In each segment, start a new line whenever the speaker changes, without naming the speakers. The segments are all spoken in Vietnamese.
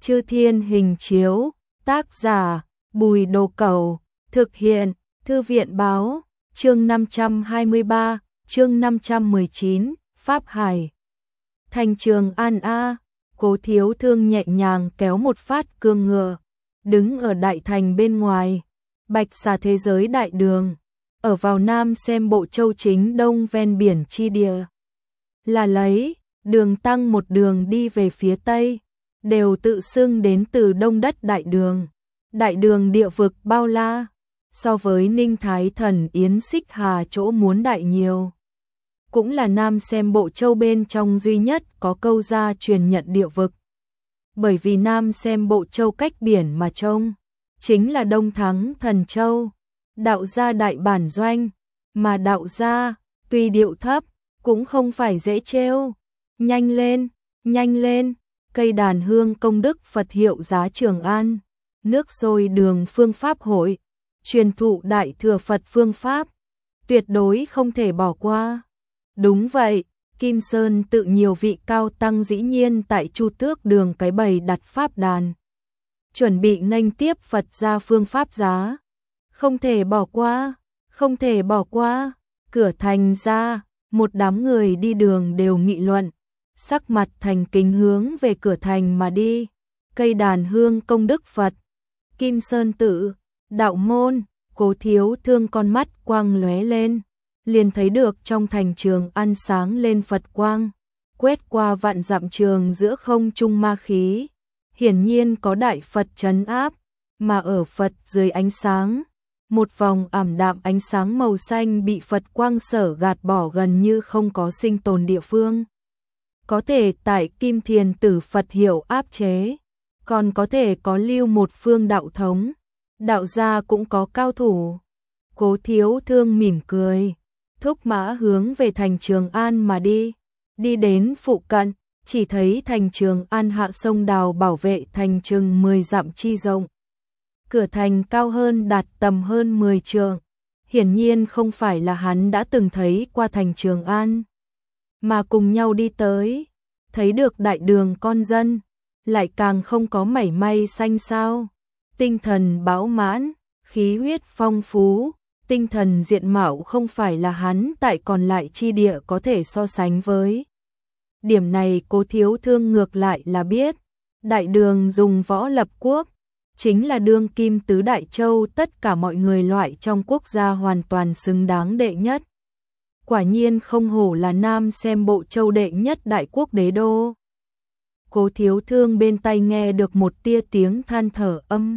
Chư Thiên Hình Chiếu, tác giả Bùi Đồ Cẩu, thực hiện Thư viện báo, chương 523, chương 519, Pháp Hải. Thành Trường An A, Cố Thiếu Thương nhẹ nhàng kéo một phát cương ngựa, đứng ở đại thành bên ngoài, Bạch Xà thế giới đại đường, ở vào nam xem bộ châu chính đông ven biển chi địa. Là lấy, đường tăng một đường đi về phía tây, đều tự xưng đến từ đông đất đại đường. Đại đường địa vực bao la, so với Ninh Thái Thần Yến Xích Hà chỗ muốn đại nhiều. Cũng là nam xem bộ châu bên trong duy nhất có câu gia truyền nhận địa vực. Bởi vì nam xem bộ châu cách biển mà trông, chính là Đông Thắng Thần Châu, đạo gia đại bản doanh, mà đạo gia, tuy điệu thấp, cũng không phải dễ trêu. Nhanh lên, cây đàn hương công đức Phật hiệu giá Trường An, nước sôi đường phương pháp hội, truyền thụ đại thừa Phật phương pháp, tuyệt đối không thể bỏ qua. Đúng vậy, Kim Sơn tự nhiều vị cao tăng dĩ nhiên tại Chu Tước đường cái bầy đặt pháp đàn, chuẩn bị nghênh tiếp Phật gia phương pháp giá. Không thể bỏ qua, cửa thành ra, một đám người đi đường đều nghị luận, sắc mặt thành kính hướng về cửa thành mà đi. Cây đàn hương công đức Phật, Kim Sơn tự, đạo môn, Cố Thiếu Thương con mắt quang lóe lên, liền thấy được trong thành Trường An sáng lên Phật quang, quét qua vạn dặm trường giữa không trung ma khí, hiển nhiên có đại Phật trấn áp, mà ở Phật dưới ánh sáng, một vòng ảm đạm ánh sáng màu xanh bị Phật quang sở gạt bỏ gần như không có sinh tồn địa phương. Có thể tại Kim Thiền Tử Phật hiệu áp chế, còn có thể có lưu một phương đạo thống, đạo gia cũng có cao thủ. Cố Thiếu Thương mỉm cười, thúc mã hướng về thành Trường An mà đi. Đi đến phụ cận, chỉ thấy thành Trường An hạ sông đào bảo vệ thành chừng 10 dặm chi rộng. Cửa thành cao hơn đạt tầm hơn 10 trượng, hiển nhiên không phải là hắn đã từng thấy qua thành Trường An, mà cùng nhau đi tới, thấy được đại đường con dân, lại càng không có mảy may xanh xao, tinh thần bão mãn, khí huyết phong phú, tinh thần diện mạo không phải là hắn tại còn lại chi địa có thể so sánh với. Điểm này Cố Thiếu Thương ngược lại là biết, đại đường dùng võ lập quốc, chính là đương kim tứ đại châu tất cả mọi người loại trong quốc gia hoàn toàn xứng đáng đệ nhất. Quả nhiên không hổ là nam xem bộ châu đệ nhất đại quốc đế đô. Cố Thiếu Thương bên tai nghe được một tia tiếng than thở âm.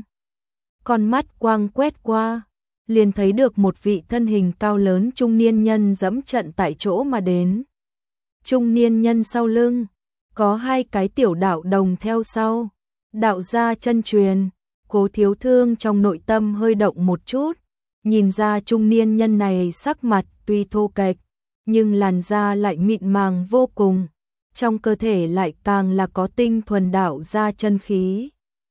Con mắt quang quét qua, liền thấy được một vị thân hình cao lớn trung niên nhân dẫm trận tại chỗ mà đến. Trung niên nhân sau lưng, có hai cái tiểu đạo đồng theo sau, đạo gia chân truyền. Cố Thiếu Thương trong nội tâm hơi động một chút, nhìn ra trung niên nhân này sắc mặt tuy thô kệch, nhưng làn da lại mịn màng vô cùng, trong cơ thể lại càng là có tinh thuần đạo gia chân khí.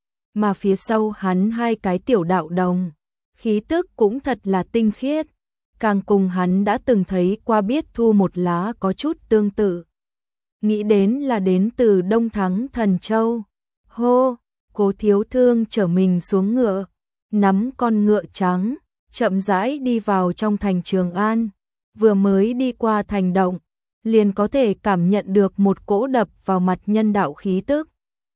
Mà phía sau hắn hai cái tiểu đạo đồng, khí tức cũng thật là tinh khiết, càng cùng hắn đã từng thấy qua biết thu một lá có chút tương tự. Nghĩ đến là đến từ Đông Thắng Thần Châu. Hô! Cố Thiếu Thương trở mình xuống ngựa, nắm con ngựa trắng, chậm rãi đi vào trong thành Trường An. Vừa mới đi qua thành động, liền có thể cảm nhận được một cỗ đập vào mặt nhân đạo khí tức.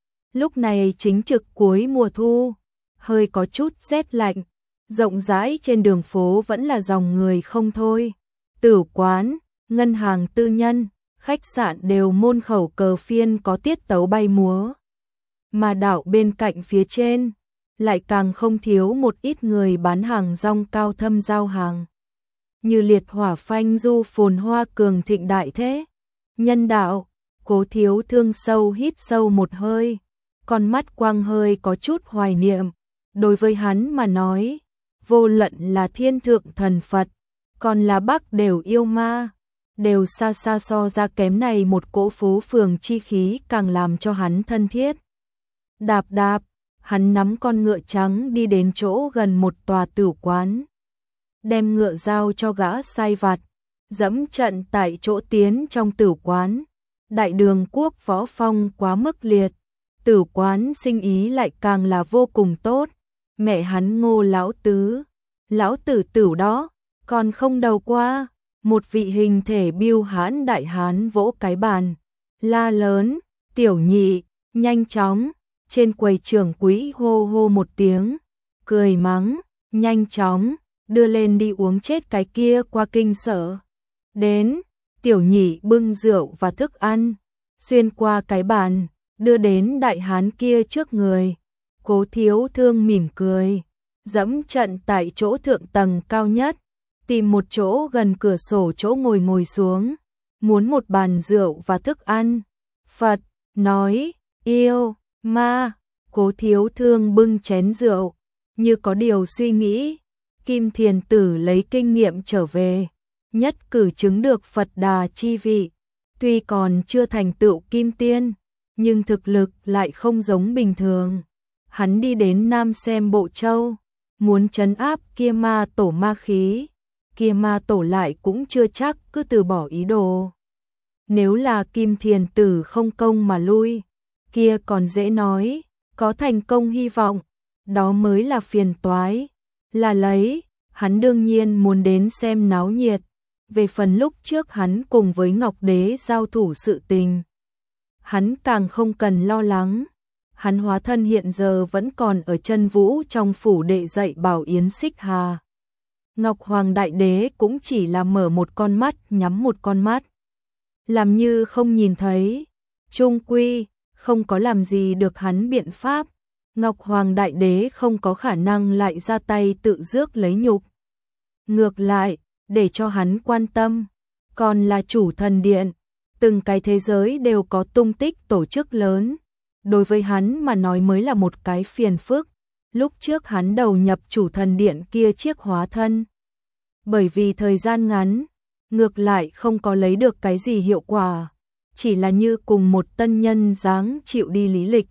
Lúc này chính trực cuối mùa thu, hơi có chút rét lạnh, rộng rãi trên đường phố vẫn là dòng người không thôi. Tử quán, ngân hàng tư nhân, khách sạn đều môn khẩu cờ phiên có tiết tấu bay múa. Mà đảo bên cạnh phía trên, lại càng không thiếu một ít người bán hàng rong cao thâm giao hàng. Như liệt hỏa phanh du phồn hoa cường thịnh đại thế. Nhân đạo, Cố Thiếu Thương sâu hít sâu một hơi, con mắt quang hơi có chút hoài niệm. Đối với hắn mà nói, vô luận là thiên thượng thần Phật, còn là Bắc đều yêu ma, đều xa xa so ra kém này một cỗ phố phường chi khí càng làm cho hắn thân thiết. Đạp đạp, hắn nắm con ngựa trắng đi đến chỗ gần một tòa tử quán. Đem ngựa giao cho gã sai vặt, dẫm trận tại chỗ tiến trong tử quán. Đại đường quốc võ phong quá mức liệt, Tử quán sinh ý lại càng là vô cùng tốt. Mẹ hắn Ngô lão tứ, lão tử tử đó, còn không đầu qua. Một vị hình thể biêu hãn đại hán vỗ cái bàn, la lớn, tiểu nhị, nhanh chóng, trên quầy trưởng quỹ hô hô một tiếng, cười mắng, nhanh chóng, đưa lên đi uống chết cái kia qua kinh sở. Đến, tiểu nhị bưng rượu và thức ăn, xuyên qua cái bàn, đưa đến đại hán kia trước người. Cố Thiếu Thương mỉm cười, dẫm trận tại chỗ thượng tầng cao nhất, tìm một chỗ gần cửa sổ chỗ ngồi xuống, muốn một bàn rượu và thức ăn. Phật, nói, yêu, ma, Cố Thiếu Thương bưng chén rượu, như có điều suy nghĩ. Kim Thiền Tử lấy kinh nghiệm trở về, nhất cử chứng được Phật Đà chi vị, tuy còn chưa thành tựu kim tiên, nhưng thực lực lại không giống bình thường. Hắn đi đến Nam Xem Bộ Châu, muốn trấn áp kia ma tổ ma khí, kia ma tổ lại cũng chưa chắc cứ từ bỏ ý đồ. Nếu là Kim Thiền Tử không công mà lui, kia còn dễ nói, có thành công hy vọng, đó mới là phiền toái. Là lấy, hắn đương nhiên muốn đến xem náo nhiệt. Về phần lúc trước hắn cùng với Ngọc Đế giao thủ sự tình, hắn càng không cần lo lắng. Hắn hóa thân hiện giờ vẫn còn ở Chân Vũ trong phủ đệ dạy bảo Yến Xích Hà. Ngọc Hoàng Đại Đế cũng chỉ là mở một con mắt nhắm một con mắt, làm như không nhìn thấy. Chung quy, không có làm gì được hắn biện pháp. Ngọc Hoàng Đại Đế không có khả năng lại ra tay tự rước lấy nhục. Ngược lại, để cho hắn quan tâm, còn là Chủ Thần Điện, từng cái thế giới đều có tung tích tổ chức lớn. Đối với hắn mà nói mới là một cái phiền phức. Lúc trước hắn đầu nhập Chủ Thần Điện kia chiếc hóa thân, bởi vì thời gian ngắn, ngược lại không có lấy được cái gì hiệu quả, chỉ là như cùng một tân nhân dáng chịu đi lý lịch.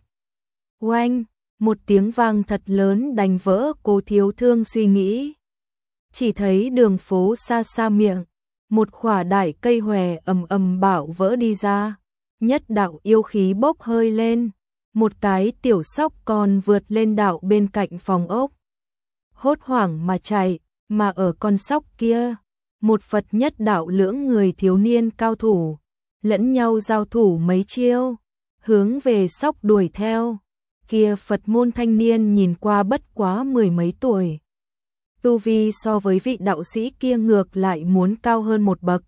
Oanh, một tiếng vang thật lớn đánh vỡ Cố Thiếu Thương suy nghĩ. Chỉ thấy đường phố xa xa miệng, một khỏa đại cây hòe ầm ầm bạo vỡ đi ra, nhất đạo yêu khí bốc hơi lên, một cái tiểu sóc con vượt lên đạo bên cạnh phòng ốc. Hốt hoảng mà chạy, mà ở con sóc kia, một Phật nhất đạo lưỡng người thiếu niên cao thủ, lẫn nhau giao thủ mấy chiêu, hướng về sóc đuổi theo. Kia Phật môn thanh niên nhìn qua bất quá 10 mấy tuổi. Tu vi so với vị đạo sĩ kia ngược lại muốn cao hơn một bậc.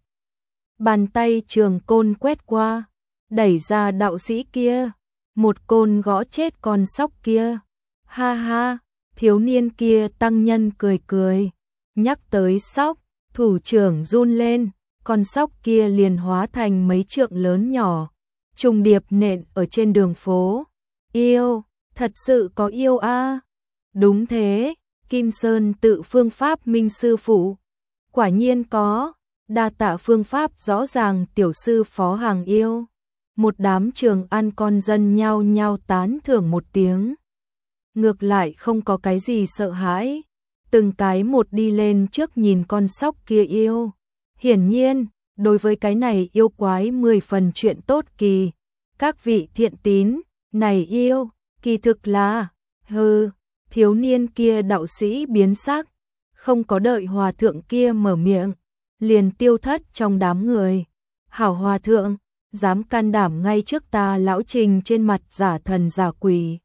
Bàn tay trường côn quét qua, đẩy ra đạo sĩ kia, một côn gõ chết con sóc kia. Ha ha, thiếu niên kia tăng nhân cười cười, nhắc tới sóc, thủ trưởng run lên, con sóc kia liền hóa thành mấy trượng lớn nhỏ, trùng điệp nện ở trên đường phố. Yêu, thật sự có yêu a? Đúng thế, Kim Sơn tự phương pháp minh sư phụ. Quả nhiên có, đa tạ phương pháp rõ ràng tiểu sư phó hàng yêu. Một đám Trường An con dân nhao nhao tán thưởng một tiếng. Ngược lại không có cái gì sợ hãi, từng cái một đi lên trước nhìn con sóc kia yêu. Hiển nhiên, đối với cái này yêu quái 10 phần chuyện tốt kỳ. Các vị thiện tín, này yêu, kỳ thực là, hừ, thiếu niên kia đạo sĩ biến sắc, không có đợi hòa thượng kia mở miệng, liền tiêu thất trong đám người. Hảo hòa thượng, dám can đảm ngay trước ta lão Trình trên mặt giả thần giả quỷ.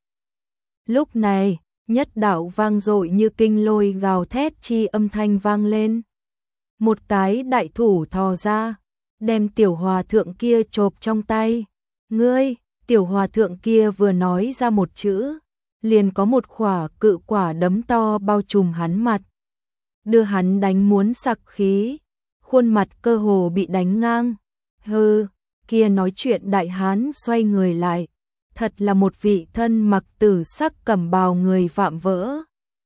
Lúc này, nhất đạo vang dội như kinh lôi gào thét chi âm thanh vang lên. Một cái đại thủ thò ra, đem tiểu hòa thượng kia chộp trong tay. Ngươi, tiểu hòa thượng kia vừa nói ra một chữ, liền có một khỏa cự quả đấm to bao trùm hắn mặt, đưa hắn đánh muốn sặc khí, khuôn mặt cơ hồ bị đánh ngang. Hừ, kia nói chuyện đại hán xoay người lại, thật là một vị thân mặc tử sắc cẩm bào người vạm vỡ.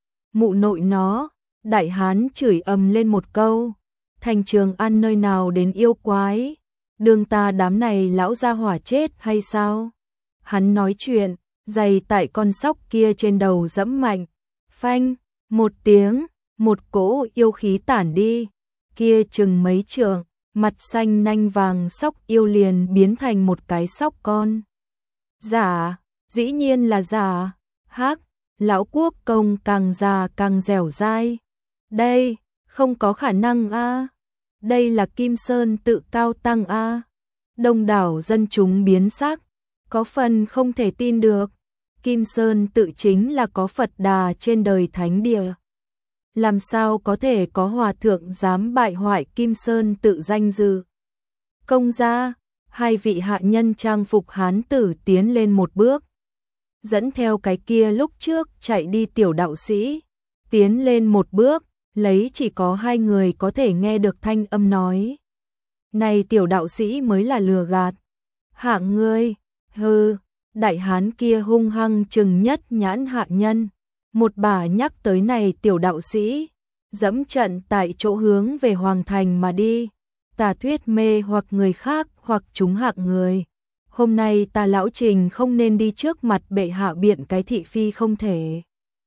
Mụ nội nó, đại hán chửi ầm lên một câu, thành Trường An nơi nào đến yêu quái, đường ta đám này lão gia hỏa chết hay sao? Hắn nói chuyện, giày tại con sóc kia trên đầu dẫm mạnh, phanh, một tiếng, một cỗ yêu khí tản đi, kia chừng mấy trượng, mặt xanh nanh vàng sóc yêu liền biến thành một cái sóc con. Giả, Dĩ nhiên là giả. Hắc, lão quốc công càng già càng dẻo dai. Đây, không có khả năng a. Đây là Kim Sơn tự cao tăng a. Đông đảo dân chúng biến sắc, có phần không thể tin được. Kim Sơn tự chính là có Phật Đà trên đời thánh địa. Làm sao có thể có hòa thượng dám bại hoại Kim Sơn tự danh dự. Công gia, hai vị hạ nhân trang phục hán tử tiến lên một bước. Dẫn theo cái kia lúc trước chạy đi tiểu đạo sĩ, tiến lên một bước, lấy chỉ có hai người có thể nghe được thanh âm nói. Này tiểu đạo sĩ mới là lừa gạt. Hạng ngươi, hừ, đại hán kia hung hăng trừng nhất nhãn hạ nhân. Một bà nhắc tới này tiểu đạo sĩ, dẫm trận tại chỗ hướng về hoàng thành mà đi. Tà thuyết mê hoặc người khác hoặc chúng hạng người. Hôm nay ta lão Trình không nên đi trước mặt bệ hạ biện cái thị phi không thể.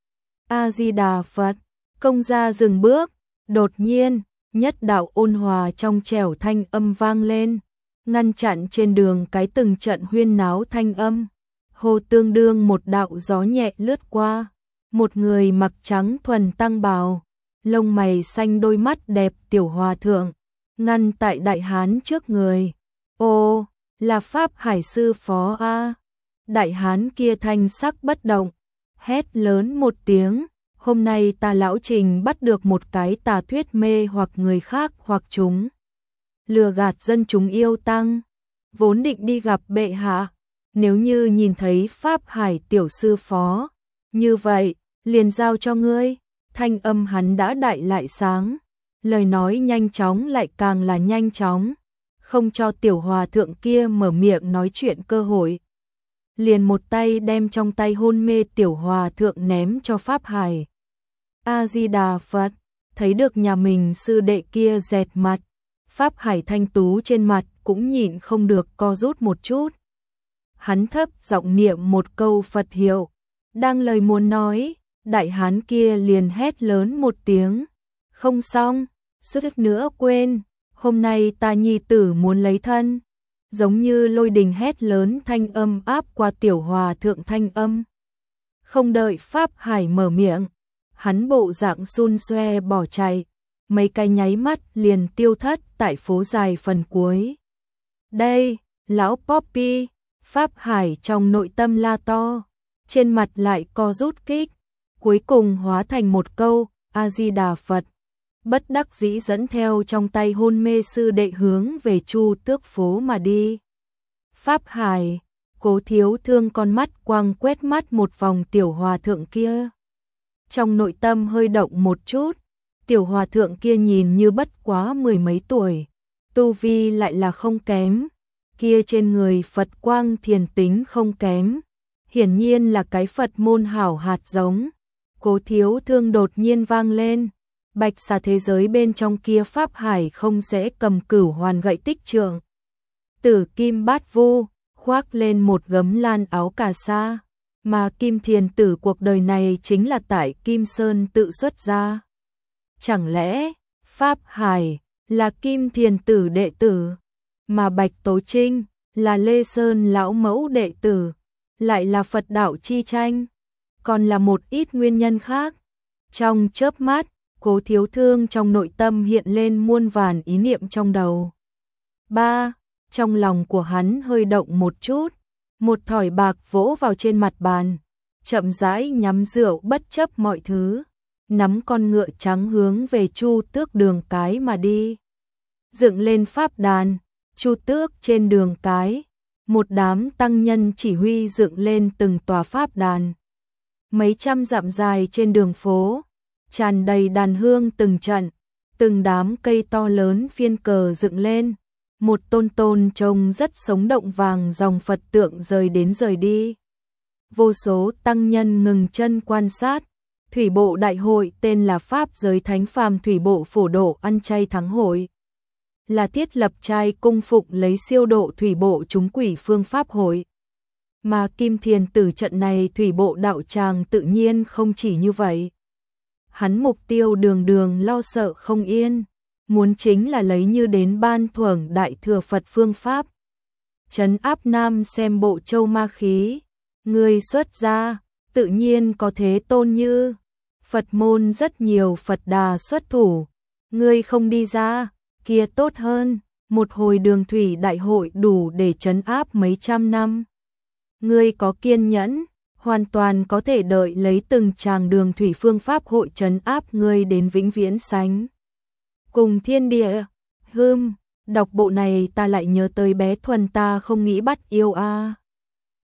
A-di-đà Phật, công gia dừng bước, đột nhiên, nhất đạo ôn hòa trong trẻo thanh âm vang lên, ngăn chặn trên đường cái từng trận huyên náo thanh âm. Hồ tương đương một đạo gió nhẹ lướt qua, một người mặc trắng thuần tăng bào, lông mày xanh đôi mắt đẹp tiểu hòa thượng, ngăn tại đại hán trước người. Ô, là Pháp Hải sư phó a. Đại hán kia thanh sắc bất động, hét lớn một tiếng, hôm nay ta lão Trình bắt được một cái tà thuyết mê hoặc người khác hoặc chúng lừa gạt dân chúng yêu tăng, vốn định đi gặp bệ hạ, nếu như nhìn thấy Pháp Hải tiểu sư phó, như vậy, liền giao cho ngươi. Thanh âm hắn đã đại lại sáng, lời nói nhanh chóng lại càng là nhanh chóng, không cho tiểu hòa thượng kia mở miệng nói chuyện cơ hội. Liền một tay đem trong tay hôn mê tiểu hòa thượng ném cho Pháp Hải. A-di-đà Phật, thấy được nhà mình sư đệ kia dẹt mặt, Pháp Hải thanh tú trên mặt cũng nhịn không được co rút một chút. Hắn thấp giọng niệm một câu Phật hiệu, đang lời muốn nói, đại hán kia liền hét lớn một tiếng. Không xong, suýt nữa quên, hôm nay ta nhi tử muốn lấy thân. Giống như lôi đình hét lớn thanh âm áp qua tiểu hòa thượng thanh âm. Không đợi Pháp Hải mở miệng, hắn bộ dạng xun xoe bỏ chạy, mấy cái nháy mắt liền tiêu thất tại phố dài phần cuối. Đây, lão Poppy, Pháp Hải trong nội tâm la to, trên mặt lại co rút kích, cuối cùng hóa thành một câu, A-di-đà Phật. Bất đắc dĩ dẫn theo trong tay hôn mê sư đệ hướng về Chu Tước phố mà đi. Pháp Hải, Cố Thiếu Thương con mắt quang quét mắt một vòng tiểu hòa thượng kia. Trong nội tâm hơi động một chút, tiểu hòa thượng kia nhìn như bất quá mười mấy tuổi, tu vi lại là không kém, kia trên người Phật quang thiền tính không kém, hiển nhiên là cái Phật môn hảo hạt giống. Cố Thiếu Thương đột nhiên vang lên, bạch xà thế giới bên trong kia Pháp Hải không sẽ cầm cửu hoàn gậy tích trượng. Tử Kim Bát Vu, khoác lên một gấm lan áo cà sa, mà Kim Thiền Tử cuộc đời này chính là tại Kim Sơn tự xuất ra. Chẳng lẽ, Pháp Hải là Kim Thiền Tử đệ tử, mà Bạch Tố Trinh là Lê Sơn lão mẫu đệ tử, lại là Phật đạo chi tranh, còn là một ít nguyên nhân khác. Trong chớp mắt, Cố Thiếu Thương trong nội tâm hiện lên muôn vàn ý niệm trong đầu. Trong lòng của hắn hơi động một chút, một thỏi bạc vỗ vào trên mặt bàn, chậm rãi nhắm rượu bất chấp mọi thứ, nắm con ngựa trắng hướng về Chu Tước đường cái mà đi. Dựng lên pháp đàn, Chu Tước trên đường cái, một đám tăng nhân chỉ huy dựng lên từng tòa pháp đàn. Mấy trăm dặm dài trên đường phố, tràn đầy đàn hương từng trận, từng đám cây to lớn phiên cờ dựng lên, một tôn tôn trông rất sống động vàng dòng Phật tượng rời đến rời đi. Vô số tăng nhân ngừng chân quan sát, thủy bộ đại hội tên là Pháp Giới Thánh Phàm Thủy Bộ Phổ Độ Ăn Chay Thắng Hội, là thiết lập trai cung phục lấy siêu độ thủy bộ chúng quỷ phương pháp hội. Mà Kim Thiền Tử trận này thủy bộ đạo tràng tự nhiên không chỉ như vậy. Hắn mục tiêu đường đường lo sợ không yên, muốn chính là lấy như đến ban thưởng đại thừa Phật phương pháp, trấn áp Nam xem bộ châu ma khí, Ngươi xuất gia, tự nhiên có thế tôn như. Phật môn rất nhiều Phật Đà xuất thủ, ngươi không đi ra, kia tốt hơn, một hồi đường thủy đại hội đủ để trấn áp mấy trăm năm. Ngươi có kiên nhẫn, hoàn toàn có thể đợi lấy từng tràng đường thủy phương pháp hội trấn áp ngươi đến vĩnh viễn sánh. Cùng thiên địa, đọc bộ này ta lại nhớ tới bé Thuần ta không nghĩ bắt yêu a.